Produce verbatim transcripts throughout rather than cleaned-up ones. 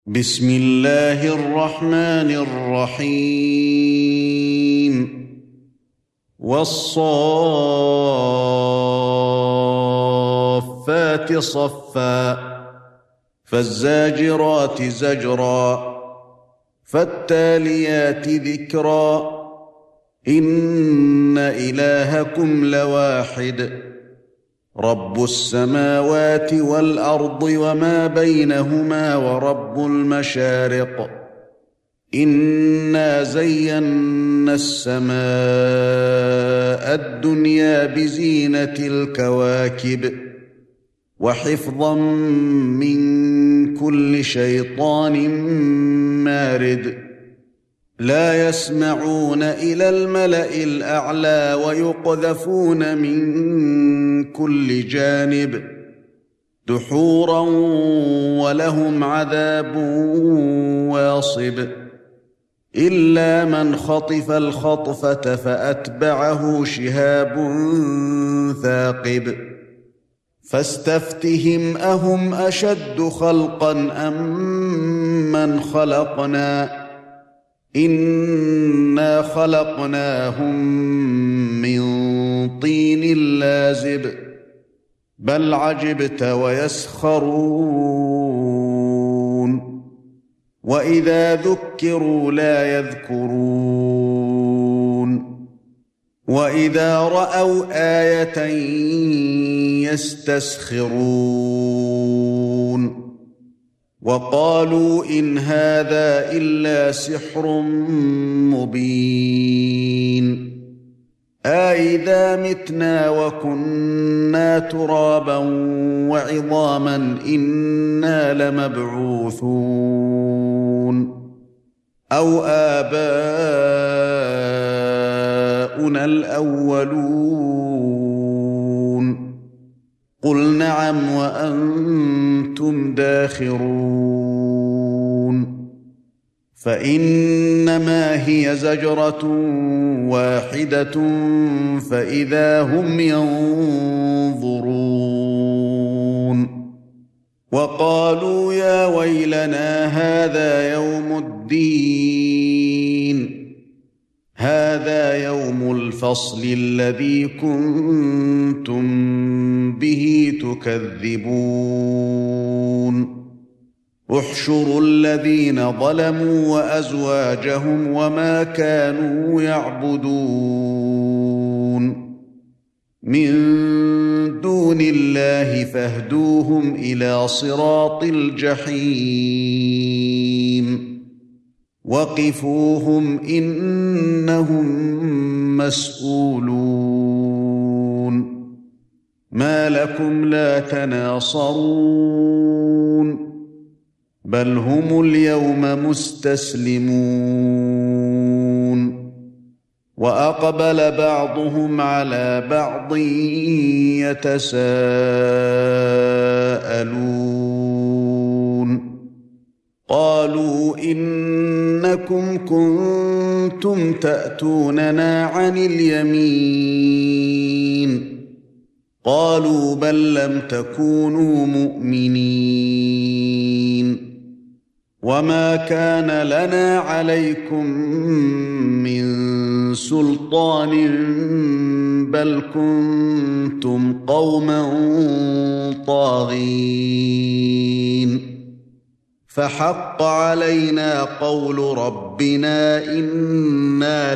بسم الله الرحمن الرحيم والصافات صفا فالزاجرات زجرا فالتاليات ذكرا إن إلهكم لواحد رب السماوات والأرض وما بينهما ورب المشارق إنا زينا السماء الدنيا بزينة الكواكب وحفظا من كل شيطان مارد لا يسمعون إلى الملأ الأعلى ويقذفون من كل جانب دحورا ولهم عذاب واصب إلا من خطف الخطفة فأتبعه شهاب ثاقب فاستفتهم أهم أشد خلقا أم من خلقنا إنا خلقناهم من طين لازب بل عجبت ويسخرون وإذا ذكروا لا يذكرون وإذا رأوا آية يستسخرون وقالوا إن هذا إلا سحر مبين أإذا متنا وكنا ترابا وعظاما إنا لمبعوثون أو آباؤنا الأولون قل نعم وأنتم داخرون فإنما هي زجرة واحدة فإذا هم ينظرون وقالوا يا ويلنا هذا يوم الدين هذا يوم الفصل الذي كنتم به تكذبون احشروا الذين ظلموا وأزواجهم وما كانوا يعبدون من دون الله فاهدوهم إلى صراط الجحيم وقفوهم إنهم مسؤولون ما لكم لا تناصرون بل هم اليوم مستسلمون وأقبل بعضهم على بعض يتساءلون قالوا إنكم كنتم تأتوننا عن اليمين قالوا بل لم تكونوا مؤمنين وما كان لنا عليكم من سلطان بل كنتم قوما طاغين فحق علينا قول ربنا إنا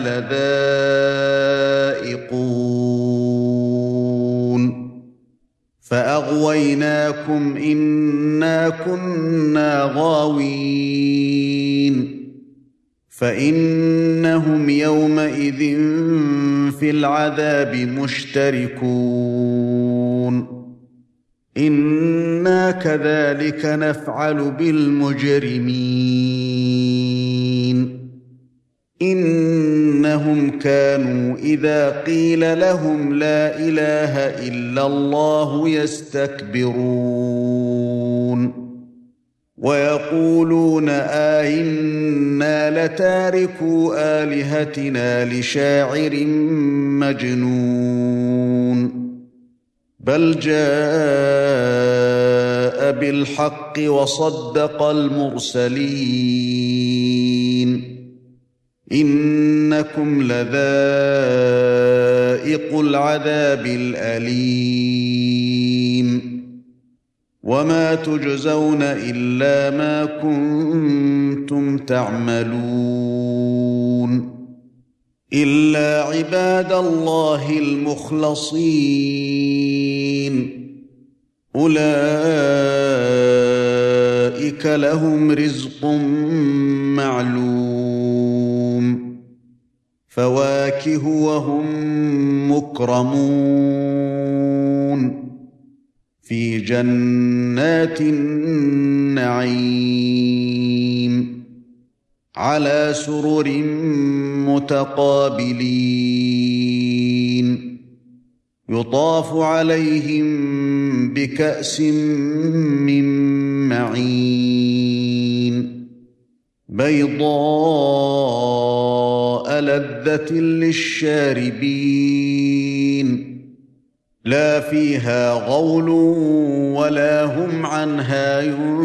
لذائقون فأغويناكم إنا كنا غاوين فإنهم يومئذ في العذاب مشتركون إنا كذلك نفعل بالمجرمين إنهم كانوا إذا قيل لهم لا إله إلا الله يستكبرون ويقولون أئنا لتاركو آلهتنا لشاعر مجنون بل جاء بالحق وصدق المرسلين إنكم لذائق العذاب الأليم وما تجزون إلا ما كنتم تعملون إلا عباد الله المخلصين أولئك لهم رزق معلوم فواكه وهم مكرمون في جنات النعيم على سرر متقابلين يطاف عليهم بكأس من معين بيضاء لذة للشاربين لا فيها غول ولا هم عنها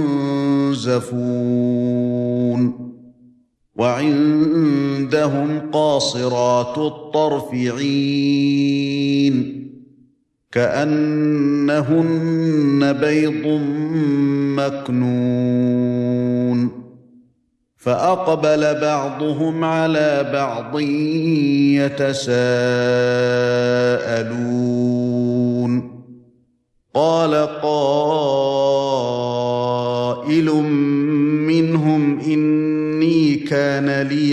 ينزفون وعندهم قاصرات الطرف عين كأنهن بيض مكنون فأقبل بعضهم على بعض يتساءلون قال قائل منهم إني كان لي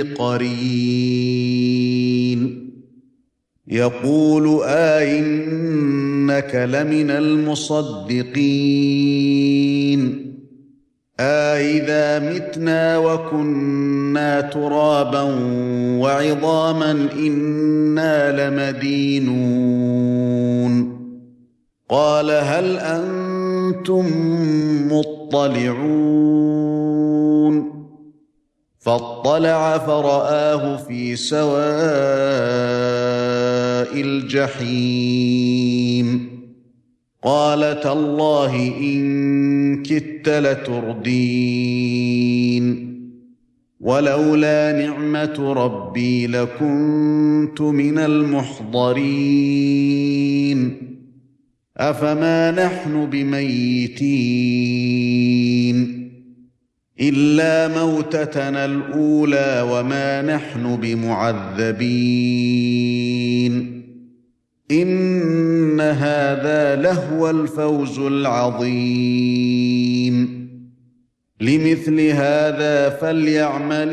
قرين يقول أئنك لمن المصدقين أئذا متنا وكنا ترابا وعظاما إنا لمدينون قال هل أنتم مطلعون فاطلع فرآه في سواء الجحيم قال تالله إن كدت لتردين ولولا نعمة ربي لكنت من المحضرين أفما نحن بميتين إلا موتتنا الأولى وما نحن بمعذبين إن هذا لهو الفوز العظيم لمثل هذا فليعمل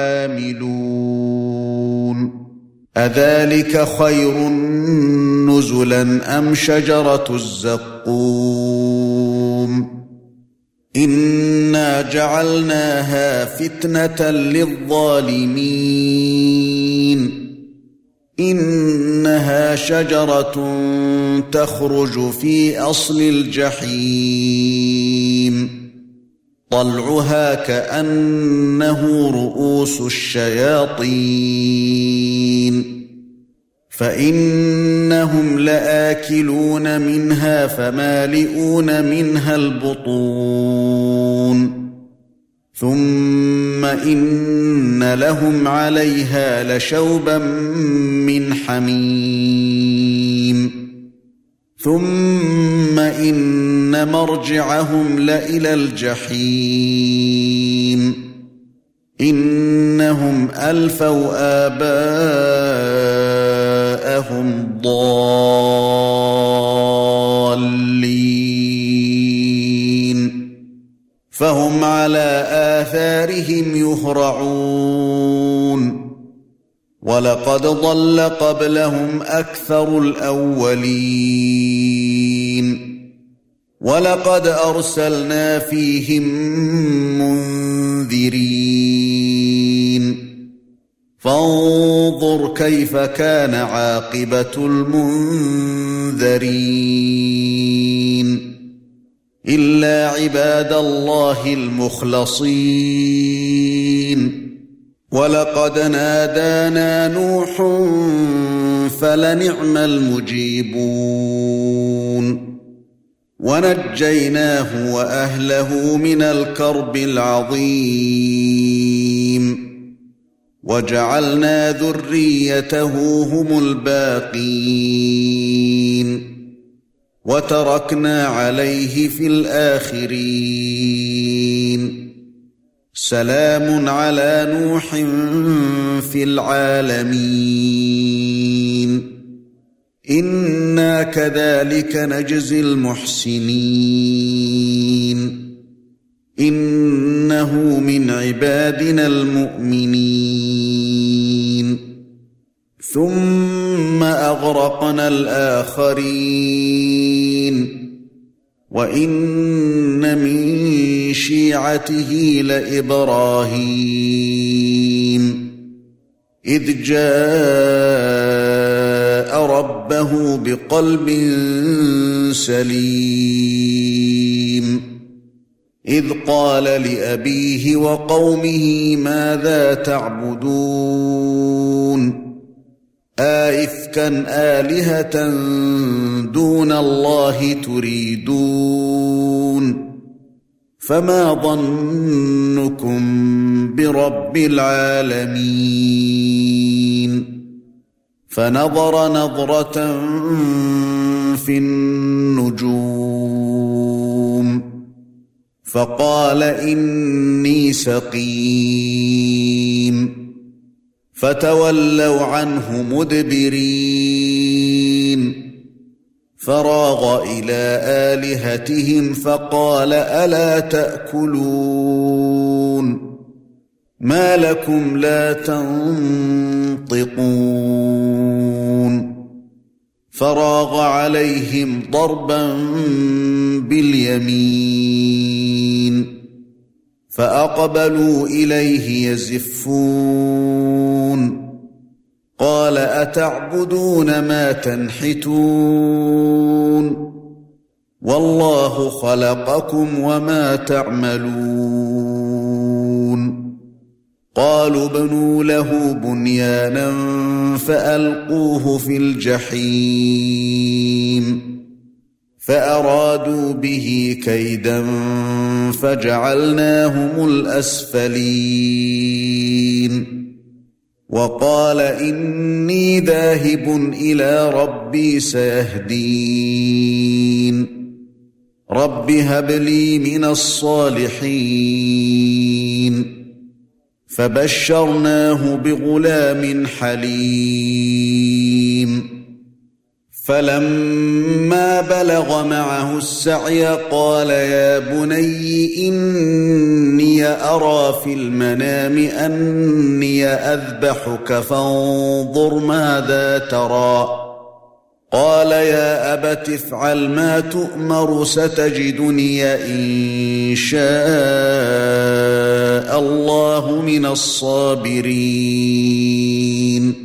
العاملون أذلك خير نزلا أم شجرة الزقوم إنا جعلناها فتنة للظالمين إنها شجرة تخرج في أصل الجحيم طلعها كأنه رؤوس الشياطين فإنهم لآكلون منها فمالئون منها البطون ثم إن لهم عليها لشوبا من حميم ثم إن مرجعهم لإلى الجحيم إنهم ألفوا آباءهم ضالين فهم على آثارهم يهرعون ولقد ضل قبلهم أكثر الأولين ولقد أرسلنا فيهم منذرين فانظر كيف كان عاقبة المنذرين إلا عباد الله المخلصين ولقد نادانا نوح فلنعم المجيبون ونجيناه وأهله من الكرب العظيم وجعلنا ذريته هم الباقين وتركنا عليه في الآخرين سلام على نوح في العالمين إنا كذلك نجزي المحسنين إنه من عبادنا المؤمنين ثم أغرقنا الآخرين وإن من شيعته لإبراهيم إذ جاء ربه بقلب سليم إذ قال لأبيه وقومه ماذا تعبدون آئفكا آلهة دون الله تريدون فما ظنكم برب العالمين فنظر نظرة في النجوم فقال إني سقيم فتولوا عنه مدبرين فراغ إلى آلهتهم فقال ألا تأكلون ما لكم لا تنطقون فراغ عليهم ضربا باليمين فأقبلوا إليه يزفون قال أتعبدون ما تنحتون والله خلقكم وما تعملون قالوا ابنوا له بنيانا فألقوه في الجحيم فأرادوا به كيدا فجعلناهم الأسفلين وقال إني ذاهب إلى ربي سيهدين رب هب لي من الصالحين فبشرناه بغلام حليم فلما بلغ معه السعي قال يا بني إني أرى في المنام أني أذبحك فانظر ماذا ترى قال يا أبت افعل ما تؤمر ستجدني إن شاء الله من الصابرين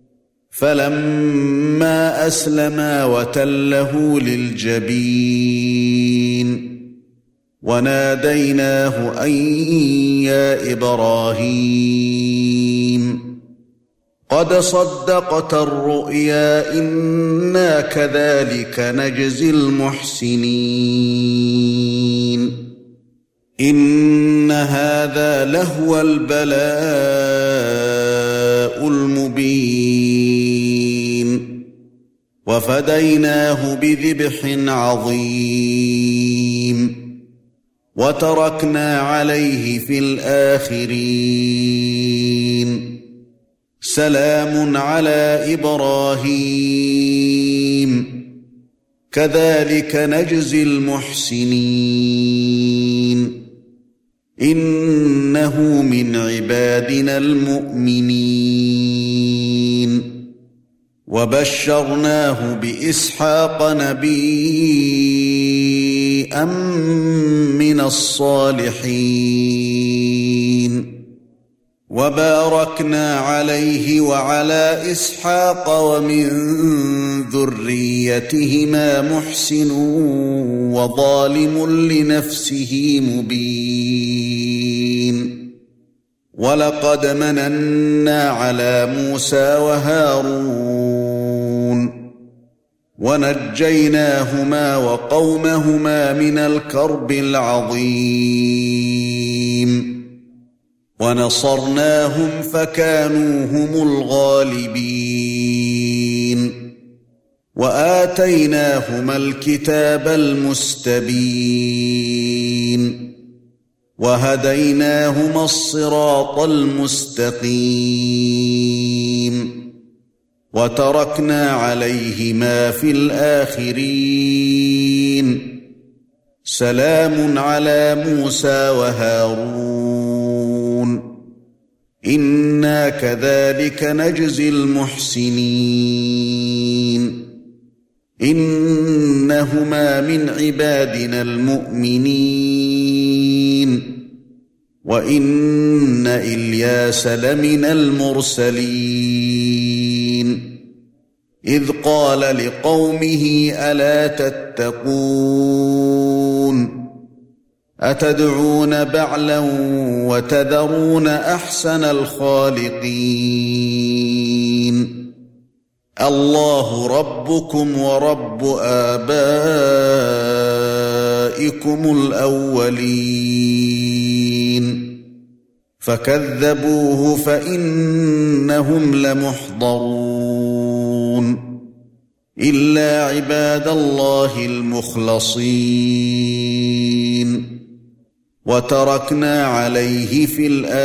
فلما أسلما وتله للجبين وناديناه أن يا إبراهيم قد صدقت الرؤيا إنا كذلك نجزي المحسنين إن هذا لهو البلاء المبين وفديناه بذبح عظيم وتركنا عليه في الآخرين سلام على إبراهيم كذلك نجزي المحسنين إنه من عبادنا المؤمنين وبشرناه بإسحاق نبيا من الصالحين وباركنا عليه وعلى إسحاق ومن ذريتهما محسن وظالم لنفسه مبين ولقد مننا على موسى وهارون ونجيناهما وقومهما من الكرب العظيم ونصرناهم فكانوا هم الغالبين وآتيناهما الكتاب المستبين وهديناهما الصراط المستقيم وتركنا عليهما في الآخرين سلام على موسى وهارون إنا كذلك نجزي المحسنين إنهما من عبادنا المؤمنين وإن إلياس لمن المرسلين إذ قال لقومه ألا تتقون أتدعون بعلا وتذرون أحسن الخالقين الله ربكم ورب آبائكم الأولين فكذبوه فإنهم لمحضرون إلا عباد الله المخلصين وتركنا عليه في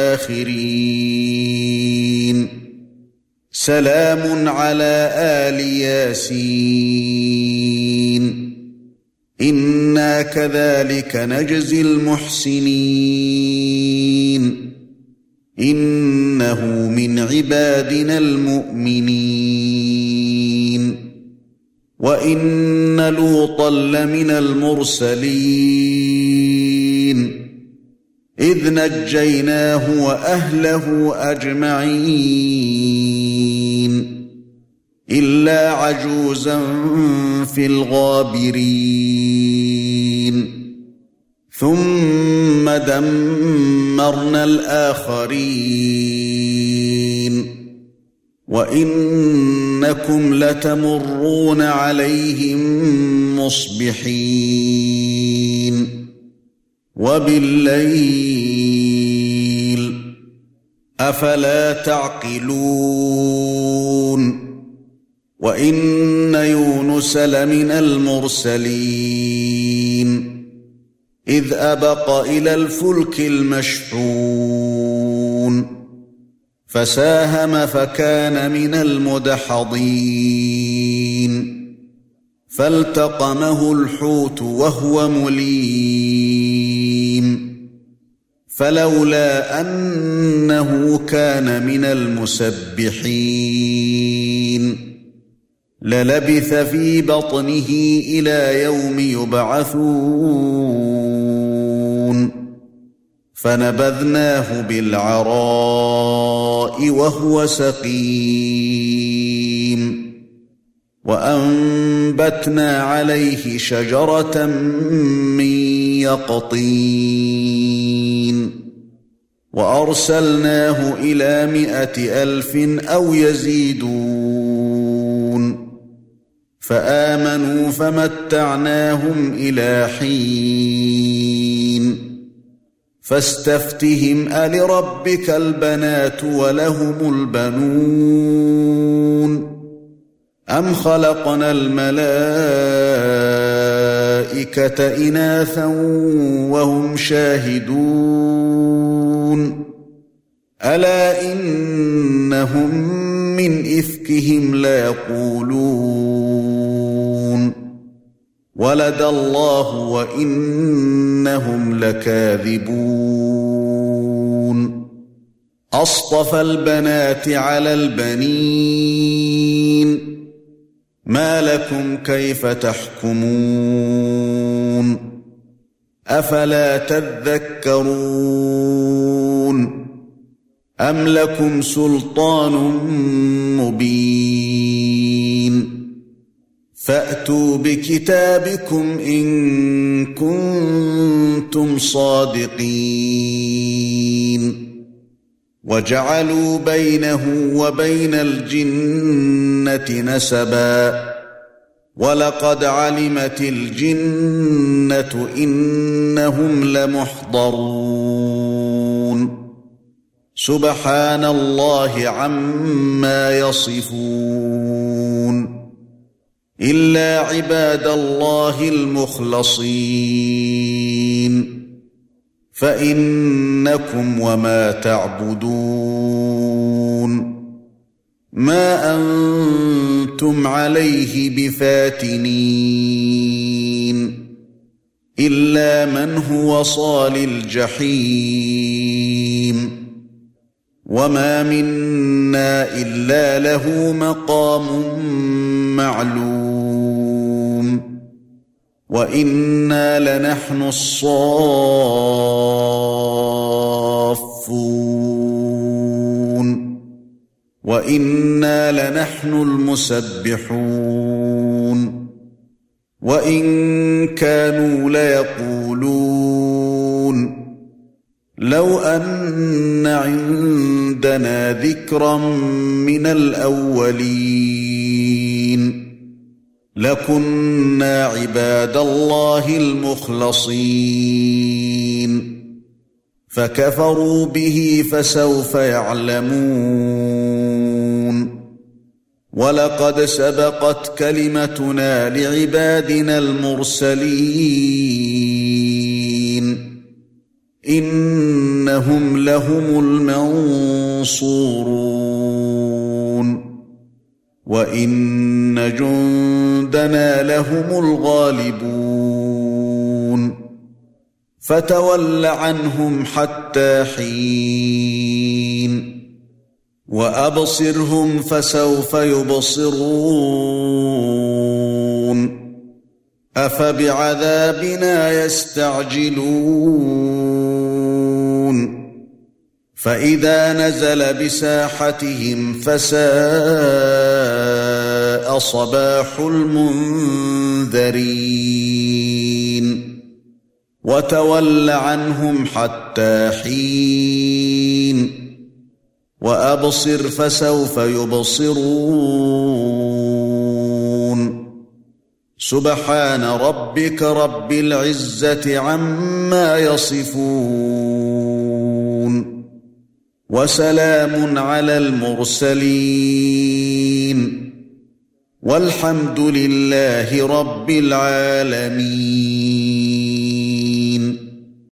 الآخرين سلام على آل ياسين إنا كذلك نجزي المحسنين إنه من عبادنا المؤمنين وإن لوطا لمن المرسلين إذ نجيناه وأهله أجمعين إلا عجوزا في الغابرين ثم دمرنا الآخرين وإنكم لتمرون عليهم مصبحين وبالليل أفلا تعقلون وإن يونس لمن المرسلين إذ أبق إلى الفلك المشحون فساهم فكان من المدحضين فالتقمه الحوت وهو مليم فلولا أنه كان من المسبحين للبث في بطنه إلى يوم يبعثون فنبذناه بالعراء وهو سقيم وأنبتنا عليه شجرة من يقطين وأرسلناه إلى مائة ألف أو يزيدون فآمنوا فمتعناهم إلى حين فاستفتهم ألربك البنات ولهم البنون أم خلقنا الملائكة إناثا وهم شاهدون ألا إنهم من إفكهم ليقولون ولد الله وإنهم لكاذبون أصطفى البنات على البنين ما لكم كيف تحكمون أفلا تذكرون أم لكم سلطان مبين فأتوا بكتابكم إن كنتم صادقين وجعلوا بينه وبين الجنة نسبا وَلَقَدْ عَلِمَتِ الْجِنَّةُ إِنَّهُمْ لَمُحْضَرُونَ سُبْحَانَ اللَّهِ عَمَّا يَصِفُونَ إِلَّا عِبَادَ اللَّهِ الْمُخْلَصِينَ فَإِنَّكُمْ وَمَا تَعْبُدُونَ مَا أَنْتُمْ عَلَيْهِ بِفَاتِنِينَ إِلَّا مَنْ هُوَ صَالِ الْجَحِيمِ وَمَا مِنَّا إِلَّا لَهُ مَقَامٌ مَّعْلُومٌ وَإِنَّا لَنَحْنُ الصَّافُّونَ وَإِنَّا لَنَحْنُ الْمُسَبِّحُونَ وَإِن كَانُوا لَيَقُولُونَ لَوْ أَنَّ عِندَنَا ذِكْرًا مِنَ الْأَوَّلِينَ لَكُنَّا عِبَادَ اللَّهِ الْمُخْلَصِينَ فَكَفَرُوا بِهِ فَسَوْفَ يَعْلَمُونَ وَلَقَدْ سَبَقَتْ كَلِمَتُنَا لِعِبَادِنَا الْمُرْسَلِينَ إِنَّهُمْ لَهُمُ الْمَنصُورُونَ وَإِنَّ جُندَنَا لَهُمُ الْغَالِبُونَ فَتَوَلَّ عَنْهُمْ حَتَّى حِينٍ وَأَبْصِرْهُمْ فَسَوْفَ يُبْصِرُونَ أَفَبِعَذَابِنَا يَسْتَعْجِلُونَ فَإِذَا نَزَلَ بِسَاحَتِهِمْ فَسَاءَ صَبَاحُ الْمُنذَرِينَ وَتَوَلَّ عَنْهُمْ حَتَّى حِينٍ وَأَبْصِرْ فَسَوْفَ يُبْصِرُونَ سُبْحَانَ رَبِّكَ رَبِّ الْعِزَّةِ عَمَّا يَصِفُونَ وَسَلَامٌ عَلَى الْمُرْسَلِينَ وَالْحَمْدُ لِلَّهِ رَبِّ الْعَالَمِينَ.